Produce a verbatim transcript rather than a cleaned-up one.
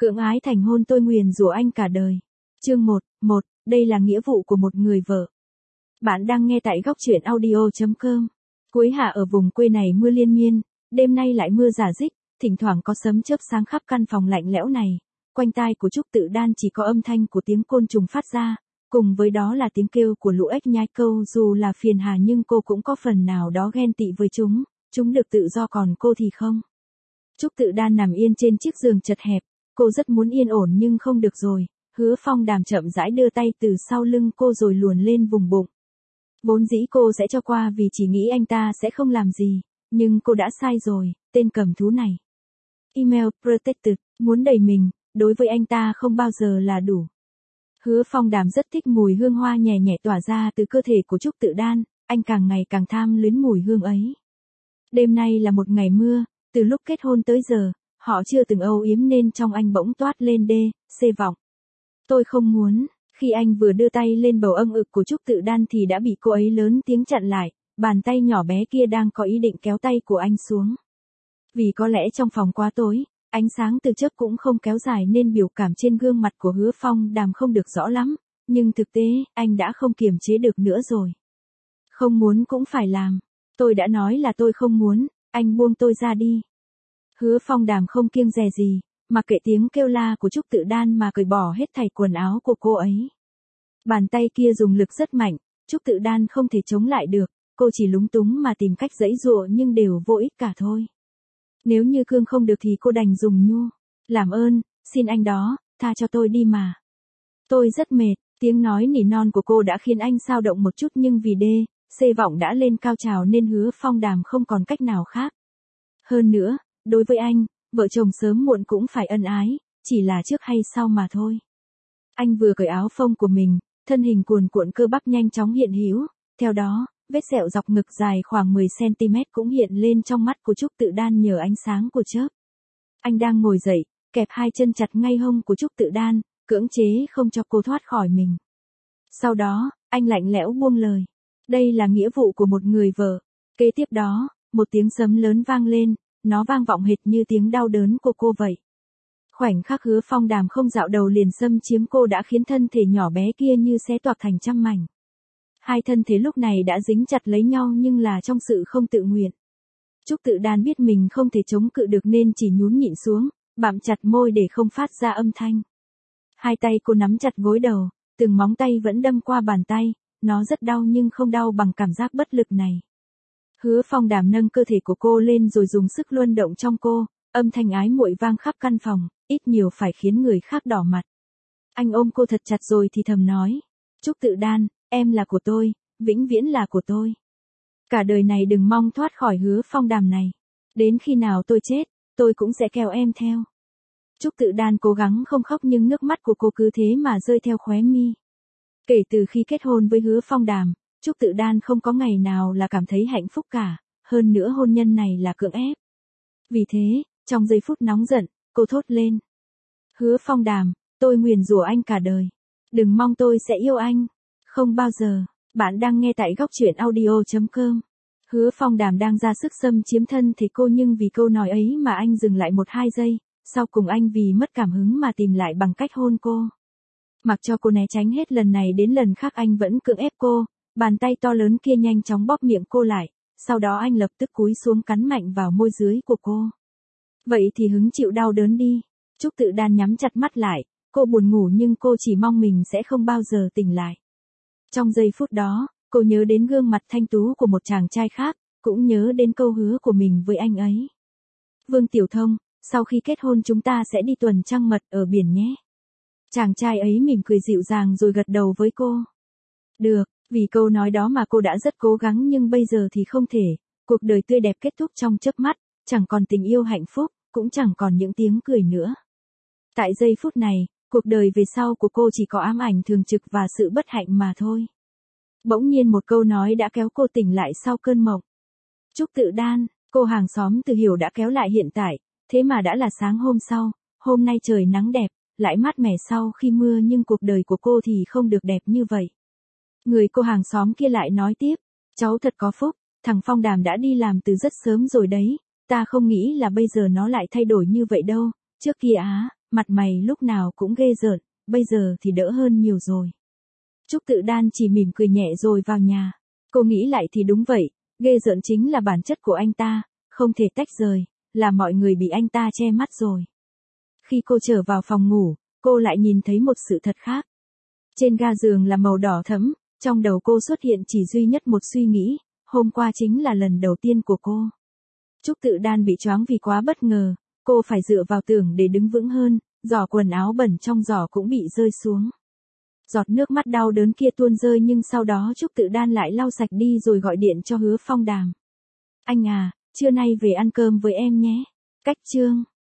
Cưỡng ái thành hôn tôi nguyền rủa anh cả đời. Chương một, một, đây là nghĩa vụ của một người vợ. Bạn đang nghe tại góc truyện audio chấm com. Cuối hạ ở vùng quê này mưa liên miên, đêm nay lại mưa rả rích, thỉnh thoảng có sấm chớp sáng khắp căn phòng lạnh lẽo này. Quanh tai của Trúc Tự Đan chỉ có âm thanh của tiếng côn trùng phát ra, cùng với đó là tiếng kêu của lũ ếch nhái câu. Dù là phiền hà nhưng cô cũng có phần nào đó ghen tị với chúng, chúng được tự do còn cô thì không. Trúc Tự Đan nằm yên trên chiếc giường chật hẹp, cô rất muốn yên ổn nhưng không được rồi. Hứa Phong Đàm chậm rãi đưa tay từ sau lưng cô rồi luồn lên vùng bụng. Vốn dĩ cô sẽ cho qua vì chỉ nghĩ anh ta sẽ không làm gì, nhưng cô đã sai rồi, tên cầm thú này. Email protected, muốn đẩy mình, đối với anh ta không bao giờ là đủ. Hứa Phong Đàm rất thích mùi hương hoa nhẹ nhẹ tỏa ra từ cơ thể của Trúc Tự Đan, anh càng ngày càng tham luyến mùi hương ấy. Đêm nay là một ngày mưa, từ lúc kết hôn tới giờ, họ chưa từng âu yếm nên trong anh bỗng toát lên đê, xê vọng. Tôi không muốn, khi anh vừa đưa tay lên bầu âm ực của Trúc Tự Đan thì đã bị cô ấy lớn tiếng chặn lại, bàn tay nhỏ bé kia đang có ý định kéo tay của anh xuống. Vì có lẽ trong phòng quá tối, ánh sáng từ chớp cũng không kéo dài nên biểu cảm trên gương mặt của Hứa Phong Đàm không được rõ lắm, nhưng thực tế, anh đã không kiềm chế được nữa rồi. Không muốn cũng phải làm, tôi đã nói là tôi không muốn, anh buông tôi ra đi. Hứa Phong Đàm không kiêng dè gì, mà kệ tiếng kêu la của Trúc Tự Đan mà cởi bỏ hết thảy quần áo của cô ấy. Bàn tay kia dùng lực rất mạnh, Trúc Tự Đan không thể chống lại được, cô chỉ lúng túng mà tìm cách giãy giụa nhưng đều vô ích cả thôi. Nếu như cương không được thì cô đành dùng nhu. Làm ơn, xin anh đó, tha cho tôi đi mà. Tôi rất mệt, tiếng nói nỉ non của cô đã khiến anh xao động một chút nhưng vì đê, xê vọng đã lên cao trào nên Hứa Phong Đàm không còn cách nào khác. Hơn nữa, đối với anh, vợ chồng sớm muộn cũng phải ân ái, chỉ là trước hay sau mà thôi. Anh vừa cởi áo phông của mình, thân hình cuồn cuộn cơ bắp nhanh chóng hiện hữu, theo đó, vết sẹo dọc ngực dài khoảng mười xăng ti mét cũng hiện lên trong mắt của Trúc Tự Đan nhờ ánh sáng của chớp. Anh đang ngồi dậy, kẹp hai chân chặt ngay hông của Trúc Tự Đan, cưỡng chế không cho cô thoát khỏi mình. Sau đó, anh lạnh lẽo buông lời. Đây là nghĩa vụ của một người vợ. Kế tiếp đó, một tiếng sấm lớn vang lên, nó vang vọng hệt như tiếng đau đớn của cô vậy. Khoảnh khắc Hứa Phong Đàm không dạo đầu liền xâm chiếm cô đã khiến thân thể nhỏ bé kia như xé toạc thành trăm mảnh. Hai thân thể lúc này đã dính chặt lấy nhau nhưng là trong sự không tự nguyện. Trúc Tự Đan biết mình không thể chống cự được nên chỉ nhún nhịn xuống, bặm chặt môi để không phát ra âm thanh. Hai tay cô nắm chặt gối đầu, từng móng tay vẫn đâm qua bàn tay, nó rất đau nhưng không đau bằng cảm giác bất lực này. Hứa Phong Đàm nâng cơ thể của cô lên rồi dùng sức luân động trong cô, âm thanh ái muội vang khắp căn phòng, ít nhiều phải khiến người khác đỏ mặt. Anh ôm cô thật chặt rồi thì thầm nói, Trúc Tự Đan, em là của tôi, vĩnh viễn là của tôi. Cả đời này đừng mong thoát khỏi Hứa Phong Đàm này. Đến khi nào tôi chết, tôi cũng sẽ kéo em theo. Trúc Tự Đan cố gắng không khóc nhưng nước mắt của cô cứ thế mà rơi theo khóe mi. Kể từ khi kết hôn với Hứa Phong Đàm, Trúc Tự Đan không có ngày nào là cảm thấy hạnh phúc cả, hơn nữa hôn nhân này là cưỡng ép. Vì thế, trong giây phút nóng giận, cô thốt lên. Hứa Phong Đàm, tôi nguyền rủa anh cả đời. Đừng mong tôi sẽ yêu anh. Không bao giờ. Bạn đang nghe tại góc truyện audio chấm com. Hứa Phong Đàm đang ra sức xâm chiếm thân thể cô nhưng vì câu nói ấy mà anh dừng lại một hai giây, sau cùng anh vì mất cảm hứng mà tìm lại bằng cách hôn cô. Mặc cho cô né tránh hết lần này đến lần khác anh vẫn cưỡng ép cô, bàn tay to lớn kia nhanh chóng bóp miệng cô lại, sau đó anh lập tức cúi xuống cắn mạnh vào môi dưới của cô. Vậy thì hứng chịu đau đớn đi. Trúc Tự Đan nhắm chặt mắt lại, cô buồn ngủ nhưng cô chỉ mong mình sẽ không bao giờ tỉnh lại. Trong giây phút đó, cô nhớ đến gương mặt thanh tú của một chàng trai khác, cũng nhớ đến câu hứa của mình với anh ấy. Vương Tiểu Thông, sau khi kết hôn chúng ta sẽ đi tuần trăng mật ở biển nhé. Chàng trai ấy mỉm cười dịu dàng rồi gật đầu với cô. Được, vì câu nói đó mà cô đã rất cố gắng nhưng bây giờ thì không thể, cuộc đời tươi đẹp kết thúc trong chớp mắt, chẳng còn tình yêu hạnh phúc, cũng chẳng còn những tiếng cười nữa. Tại giây phút này, cuộc đời về sau của cô chỉ có ám ảnh thường trực và sự bất hạnh mà thôi. Bỗng nhiên một câu nói đã kéo cô tỉnh lại sau cơn mộng. Trúc Tự Đan, cô hàng xóm Từ Hiểu đã kéo lại hiện tại, thế mà đã là sáng hôm sau, hôm nay trời nắng đẹp, lại mát mẻ sau khi mưa nhưng cuộc đời của cô thì không được đẹp như vậy. Người cô hàng xóm kia lại nói tiếp, cháu thật có phúc, thằng Phong Đàm đã đi làm từ rất sớm rồi đấy, ta không nghĩ là bây giờ nó lại thay đổi như vậy đâu, trước kia á, mặt mày lúc nào cũng ghê rợn, bây giờ thì đỡ hơn nhiều rồi. Trúc Tự Đan chỉ mỉm cười nhẹ rồi vào nhà. Cô nghĩ lại thì đúng vậy, ghê rợn chính là bản chất của anh ta, không thể tách rời, là mọi người bị anh ta che mắt rồi. Khi cô trở vào phòng ngủ, cô lại nhìn thấy một sự thật khác. Trên ga giường là màu đỏ thẫm, trong đầu cô xuất hiện chỉ duy nhất một suy nghĩ, hôm qua chính là lần đầu tiên của cô. Trúc Tự Đan bị choáng vì quá bất ngờ, cô phải dựa vào tường để đứng vững hơn, giỏ quần áo bẩn trong giỏ cũng bị rơi xuống. Giọt nước mắt đau đớn kia tuôn rơi nhưng sau đó Trúc Tự Đan lại lau sạch đi rồi gọi điện cho Hứa Phong Đàm. Anh à, trưa nay về ăn cơm với em nhé. Cách chương.